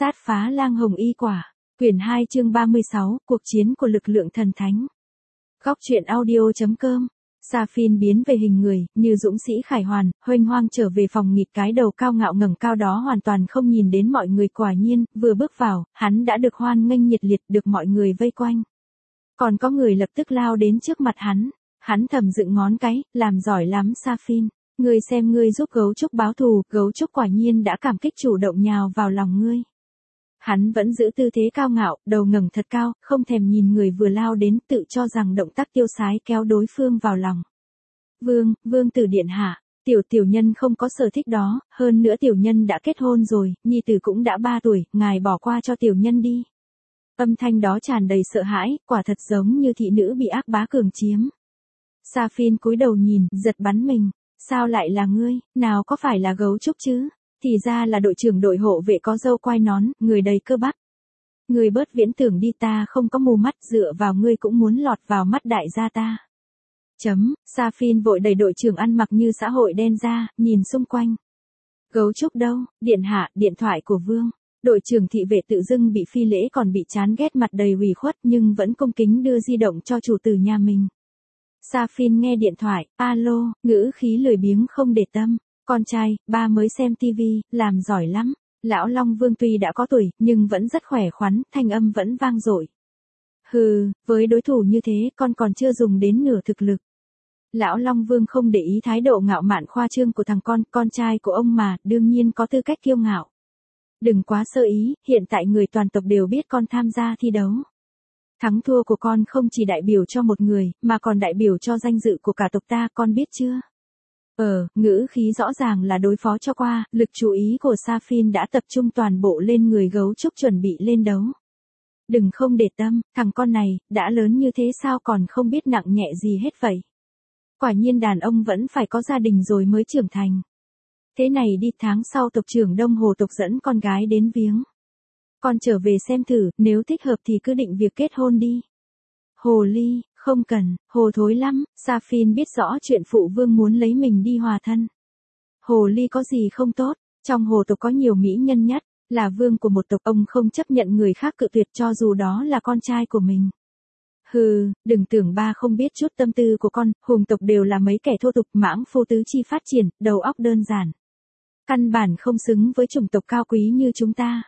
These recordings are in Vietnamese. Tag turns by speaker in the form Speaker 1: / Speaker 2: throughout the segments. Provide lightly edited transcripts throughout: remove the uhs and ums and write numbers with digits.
Speaker 1: Sát phá lang hồng y quả. Quyển 2 chương 36, cuộc chiến của lực lượng thần thánh. Góc truyện audio.com. Sa-phin biến về hình người, như dũng sĩ khải hoàn, huênh hoang trở về phòng nghịch, cái đầu cao ngạo ngẩng cao đó hoàn toàn không nhìn đến mọi người. Quả nhiên, vừa bước vào, hắn đã được hoan nghênh nhiệt liệt, được mọi người vây quanh. Còn có người lập tức lao đến trước mặt hắn thầm dựng ngón cái, làm giỏi lắm Sa-phin. Ngươi xem, ngươi giúp gấu trúc báo thù, gấu trúc quả nhiên đã cảm kích chủ động nhào vào lòng ngươi. Hắn vẫn giữ tư thế cao ngạo, đầu ngẩng thật cao, không thèm nhìn người vừa lao đến, tự cho rằng động tác tiêu sái kéo đối phương vào lòng. Vương tử điện hạ, tiểu nhân không có sở thích đó, hơn nữa tiểu nhân đã kết hôn rồi, nhi tử cũng đã 3 tuổi, ngài bỏ qua cho tiểu nhân đi. Âm thanh đó tràn đầy sợ hãi, quả thật giống như thị nữ bị ác bá cường chiếm. Sa-phin cúi đầu nhìn, giật bắn mình, sao lại là ngươi, nào có phải là gấu trúc chứ? Thì ra là đội trưởng đội hộ vệ có râu quai nón, người đầy cơ bắp. Ngươi bớt viễn tưởng đi, ta không có mù mắt, dựa vào ngươi cũng muốn lọt vào mắt đại gia ta. Sa-phin vội đẩy đội trưởng ăn mặc như xã hội đen ra, nhìn xung quanh. Gấu trúc đâu, điện hạ, điện thoại của vương. Đội trưởng thị vệ tự dưng bị phi lễ còn bị chán ghét, mặt đầy ủy khuất nhưng vẫn cung kính đưa di động cho chủ tử nhà mình. Sa-phin nghe điện thoại, alo, ngữ khí lười biếng không để tâm. Con trai, ba mới xem tivi, làm giỏi lắm. Lão Long Vương tuy đã có tuổi, nhưng vẫn rất khỏe khoắn, thanh âm vẫn vang dội. Hừ, với đối thủ như thế, con còn chưa dùng đến nửa thực lực. Lão Long Vương không để ý thái độ ngạo mạn khoa trương của thằng con trai của ông mà, đương nhiên có tư cách kiêu ngạo. Đừng quá sơ ý, hiện tại người toàn tộc đều biết con tham gia thi đấu. Thắng thua của con không chỉ đại biểu cho một người, mà còn đại biểu cho danh dự của cả tộc ta, con biết chưa? Ngữ khí rõ ràng là đối phó cho qua, lực chú ý của Sa-phin đã tập trung toàn bộ lên người gấu trúc chuẩn bị lên đấu. Đừng không để tâm, thằng con này, đã lớn như thế sao còn không biết nặng nhẹ gì hết vậy? Quả nhiên đàn ông vẫn phải có gia đình rồi mới trưởng thành. Thế này đi, tháng sau tộc trưởng Đông Hồ tộc dẫn con gái đến viếng. Con trở về xem thử, nếu thích hợp thì cứ định việc kết hôn đi. Hồ ly, không cần, hồ thối lắm, Sa-phin biết rõ chuyện phụ vương muốn lấy mình đi hòa thân. Hồ ly có gì không tốt, trong hồ tộc có nhiều mỹ nhân nhất, là vương của một tộc, ông không chấp nhận người khác cự tuyệt cho dù đó là con trai của mình. Hừ, đừng tưởng ba không biết chút tâm tư của con, hùng tộc đều là mấy kẻ thô tục, mãng phu tứ chi phát triển, đầu óc đơn giản. Căn bản không xứng với chủng tộc cao quý như chúng ta.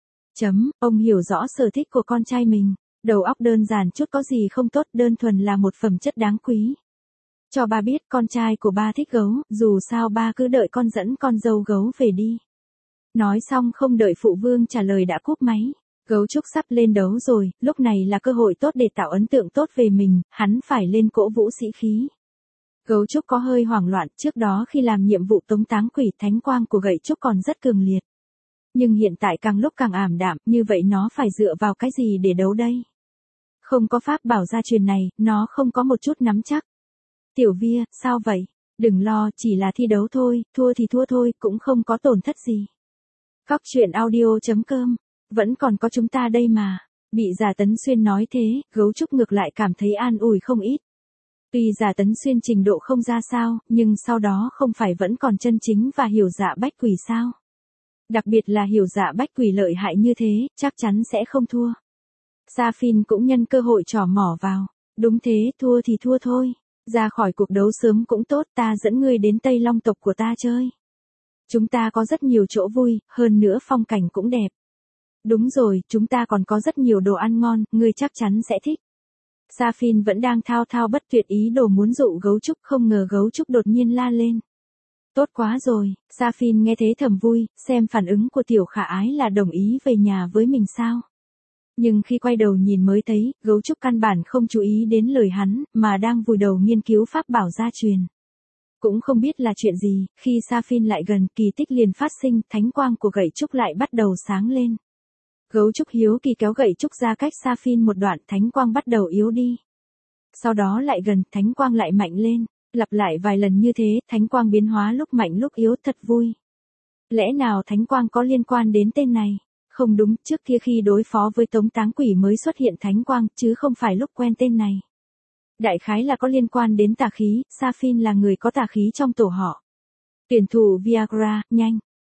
Speaker 1: Ông hiểu rõ sở thích của con trai mình. Đầu óc đơn giản chút có gì không tốt, đơn thuần là một phẩm chất đáng quý. Cho ba biết con trai của ba thích gấu, dù sao ba cứ đợi con dẫn con dâu gấu về đi. Nói xong không đợi phụ vương trả lời đã cúp máy. Gấu trúc sắp lên đấu rồi, lúc này là cơ hội tốt để tạo ấn tượng tốt về mình, hắn phải lên cỗ vũ sĩ khí. Gấu trúc có hơi hoảng loạn, trước đó khi làm nhiệm vụ tống táng quỷ, thánh quang của gậy trúc còn rất cường liệt. Nhưng hiện tại càng lúc càng ảm đạm, như vậy nó phải dựa vào cái gì để đấu đây? Không có pháp bảo gia truyền này, nó không có một chút nắm chắc. Tiểu Via, sao vậy? Đừng lo, chỉ là thi đấu thôi, thua thì thua thôi, cũng không có tổn thất gì. Góc truyện audio.com, vẫn còn có chúng ta đây mà. Bị Giả Tấn Xuyên nói thế, gấu trúc ngược lại cảm thấy an ủi không ít. Tuy Giả Tấn Xuyên trình độ không ra sao, nhưng sau đó không phải vẫn còn chân chính và hiểu dạ bách quỷ sao? Đặc biệt là hiểu dạ bách quỷ lợi hại như thế, chắc chắn sẽ không thua. Sa-phin cũng nhân cơ hội trỏ mỏ vào. Đúng thế, thua thì thua thôi. Ra khỏi cuộc đấu sớm cũng tốt, ta dẫn ngươi đến Tây Long tộc của ta chơi. Chúng ta có rất nhiều chỗ vui, hơn nữa phong cảnh cũng đẹp. Đúng rồi, chúng ta còn có rất nhiều đồ ăn ngon, ngươi chắc chắn sẽ thích. Sa-phin vẫn đang thao thao bất tuyệt ý đồ muốn dụ gấu trúc, không ngờ gấu trúc đột nhiên la lên. Tốt quá rồi, Sa-phin nghe thế thầm vui, xem phản ứng của tiểu khả ái là đồng ý về nhà với mình sao. Nhưng khi quay đầu nhìn mới thấy, gấu trúc căn bản không chú ý đến lời hắn, mà đang vùi đầu nghiên cứu pháp bảo gia truyền. Cũng không biết là chuyện gì, khi Sa-phin lại gần, kỳ tích liền phát sinh, thánh quang của gậy trúc lại bắt đầu sáng lên. Gấu trúc hiếu kỳ kéo gậy trúc ra cách Sa-phin một đoạn, thánh quang bắt đầu yếu đi. Sau đó lại gần, thánh quang lại mạnh lên, lặp lại vài lần như thế, thánh quang biến hóa lúc mạnh lúc yếu, thật vui. Lẽ nào thánh quang có liên quan đến tên này? Không đúng, trước kia khi đối phó với tống táng quỷ mới xuất hiện thánh quang, chứ không phải lúc quen tên này. Đại khái là có liên quan đến tà khí, Sa-phin là người có tà khí trong tổ họ. Tuyển thủ Viagra, nhanh,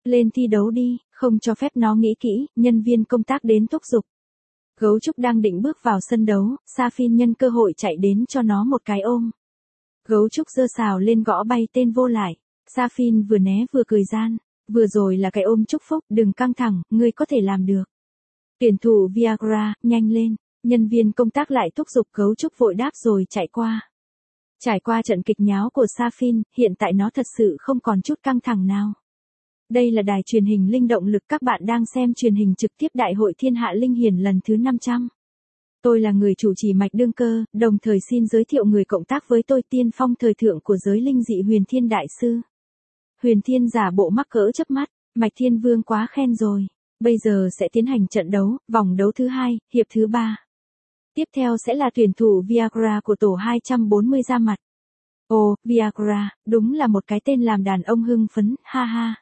Speaker 1: Lên thi đấu đi, không cho phép nó nghĩ kỹ, nhân viên công tác đến thúc giục. Gấu trúc đang định bước vào sân đấu, Saphin nhân cơ hội chạy đến cho nó một cái ôm. Gấu trúc giơ sào lên gõ bay tên vô lại. Saphin vừa né vừa cười gian. Vừa rồi là cái ôm chúc phúc, đừng căng thẳng, ngươi có thể làm được. Tuyển thủ Viagra, nhanh lên. Nhân viên công tác lại thúc giục, gấu trúc vội đáp rồi chạy qua. Trải qua trận kịch nháo của Saphin, hiện tại nó thật sự không còn chút căng thẳng nào. Đây là đài truyền hình linh động lực, các bạn đang xem truyền hình trực tiếp Đại hội Thiên Hạ Linh Hiển lần thứ 500. Tôi là người chủ trì Mạch Đương Cơ, đồng thời xin giới thiệu người cộng tác với tôi, tiên phong thời thượng của giới linh dị Huyền Thiên Đại Sư. Huyền Thiên giả bộ mắc cỡ chớp mắt, Mạch Thiên Vương quá khen rồi. Bây giờ sẽ tiến hành trận đấu, vòng đấu thứ 2, hiệp thứ 3. Tiếp theo sẽ là tuyển thủ Viagra của tổ 240 ra mặt. Ồ, Viagra, đúng là một cái tên làm đàn ông hưng phấn, ha ha.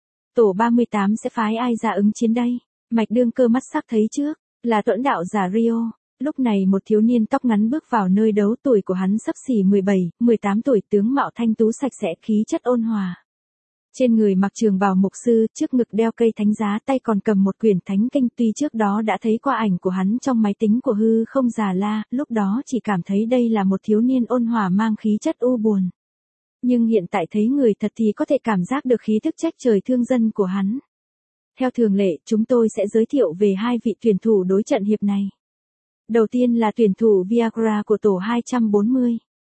Speaker 1: Tổ 38 sẽ phái ai ra ứng chiến đây? Mạch Đương Cơ mắt sắc thấy trước, là tuẫn đạo giả Rio. Lúc này một thiếu niên tóc ngắn bước vào nơi đấu, tuổi của hắn xấp xỉ 17, 18 tuổi, tướng mạo thanh tú sạch sẽ, khí chất ôn hòa. Trên người mặc trường bào mục sư, trước ngực đeo cây thánh giá, tay còn cầm một quyển thánh kinh, tuy trước đó đã thấy qua ảnh của hắn trong máy tính của hư không già la, lúc đó chỉ cảm thấy đây là một thiếu niên ôn hòa mang khí chất u buồn. Nhưng hiện tại thấy người thật thì có thể cảm giác được khí tức trách trời thương dân của hắn. Theo thường lệ, chúng tôi sẽ giới thiệu về hai vị tuyển thủ đối trận hiệp này. Đầu tiên là tuyển thủ Viagra của tổ 240.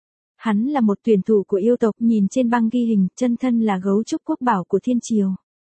Speaker 1: Hắn là một tuyển thủ của yêu tộc, nhìn trên băng ghi hình, chân thân là gấu trúc quốc bảo của thiên triều.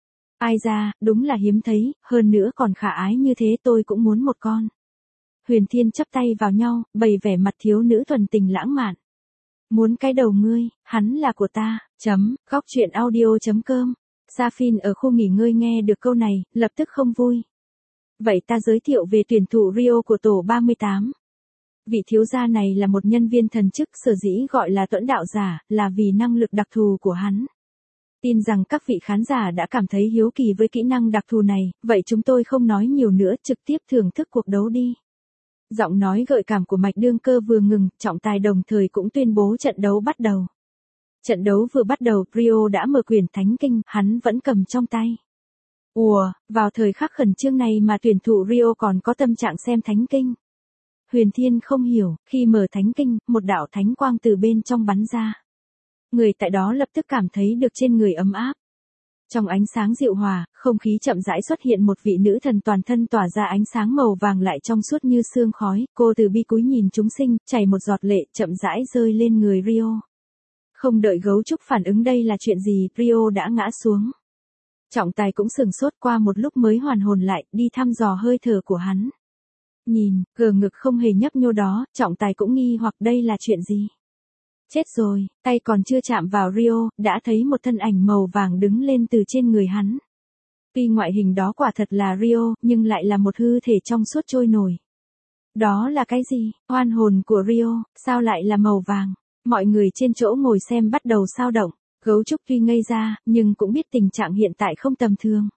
Speaker 1: Ai ra, đúng là hiếm thấy, hơn nữa còn khả ái như thế, tôi cũng muốn một con. Huyền Thiên chắp tay vào nhau, bày vẻ mặt thiếu nữ thuần tình lãng mạn. Muốn cái đầu ngươi, hắn là của ta. Góc truyện audio.com. Saphin ở khu nghỉ ngơi nghe được câu này, lập tức không vui. Vậy ta giới thiệu về tuyển thủ Rio của tổ 38. Vị thiếu gia này là một nhân viên thần chức, sở dĩ gọi là tuẫn đạo giả, là vì năng lực đặc thù của hắn. Tin rằng các vị khán giả đã cảm thấy hiếu kỳ với kỹ năng đặc thù này, vậy chúng tôi không nói nhiều nữa, trực tiếp thưởng thức cuộc đấu đi. Giọng nói gợi cảm của Mạch Đương Cơ vừa ngừng, trọng tài đồng thời cũng tuyên bố trận đấu bắt đầu. Trận đấu vừa bắt đầu, Rio đã mở quyển thánh kinh, hắn vẫn cầm trong tay. Ùa, vào thời khắc khẩn trương này mà tuyển thủ Rio còn có tâm trạng xem thánh kinh. Huyền Thiên không hiểu, khi mở thánh kinh, một đạo thánh quang từ bên trong bắn ra. Người tại đó lập tức cảm thấy được trên người ấm áp. Trong ánh sáng dịu hòa, không khí chậm rãi xuất hiện một vị nữ thần toàn thân tỏa ra ánh sáng màu vàng lại trong suốt như sương khói, cô từ bi cúi nhìn chúng sinh, chảy một giọt lệ chậm rãi rơi lên người Rio. Không đợi gấu trúc phản ứng đây là chuyện gì, Rio đã ngã xuống. Trọng tài cũng sừng sốt, qua một lúc mới hoàn hồn lại, đi thăm dò hơi thở của hắn. Nhìn, gờ ngực không hề nhấp nhô đó, trọng tài cũng nghi hoặc đây là chuyện gì. Chết rồi, tay còn chưa chạm vào Rio, đã thấy một thân ảnh màu vàng đứng lên từ trên người hắn. Tuy ngoại hình đó quả thật là Rio, nhưng lại là một hư thể trong suốt trôi nổi. Đó là cái gì? Oan hồn của Rio, sao lại là màu vàng? Mọi người trên chỗ ngồi xem bắt đầu xao động. Gấu trúc tuy ngây ra, nhưng cũng biết tình trạng hiện tại không tầm thường.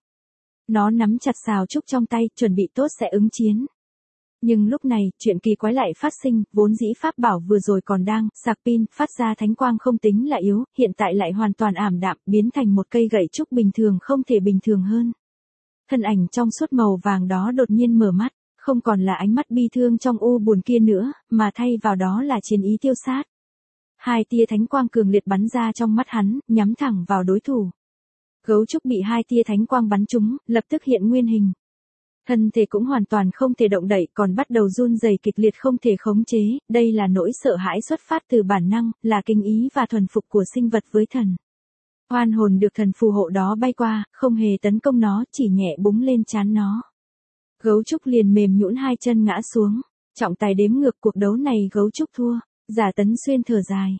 Speaker 1: Nó nắm chặt sào trúc trong tay, chuẩn bị tốt sẽ ứng chiến. Nhưng lúc này, chuyện kỳ quái lại phát sinh, vốn dĩ pháp bảo vừa rồi còn đang sạc pin, phát ra thánh quang không tính là yếu, hiện tại lại hoàn toàn ảm đạm, biến thành một cây gậy trúc bình thường, không thể bình thường hơn. Thân ảnh trong suốt màu vàng đó đột nhiên mở mắt, không còn là ánh mắt bi thương trong u buồn kia nữa, mà thay vào đó là chiến ý tiêu sát. Hai tia thánh quang cường liệt bắn ra trong mắt hắn, nhắm thẳng vào đối thủ. Gấu trúc bị hai tia thánh quang bắn trúng, lập tức hiện nguyên hình. Thân thể cũng hoàn toàn không thể động đậy, còn bắt đầu run rẩy kịch liệt không thể khống chế, đây là nỗi sợ hãi xuất phát từ bản năng, là kinh ý và thuần phục của sinh vật với thần. Oan hồn được thần phù hộ đó bay qua, không hề tấn công nó, chỉ nhẹ búng lên trán nó. Gấu trúc liền mềm nhũn hai chân ngã xuống. Trọng tài đếm ngược cuộc đấu này gấu trúc thua. Giả Tấn Xuyên thở dài.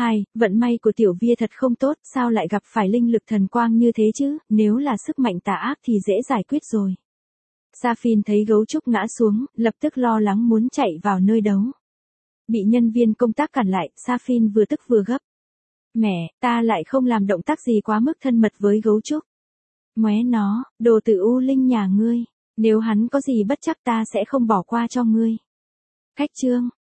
Speaker 1: Vận may của tiểu Via thật không tốt, sao lại gặp phải linh lực thần quang như thế chứ, nếu là sức mạnh tà ác thì dễ giải quyết rồi. Saphin thấy gấu trúc ngã xuống, lập tức lo lắng muốn chạy vào nơi đấu. Bị nhân viên công tác cản lại, Saphin vừa tức vừa gấp. Mẹ, ta lại không làm động tác gì quá mức thân mật với gấu trúc. Móe nó, đồ tử u linh nhà ngươi, nếu hắn có gì bất chắc ta sẽ không bỏ qua cho ngươi. Khách chương,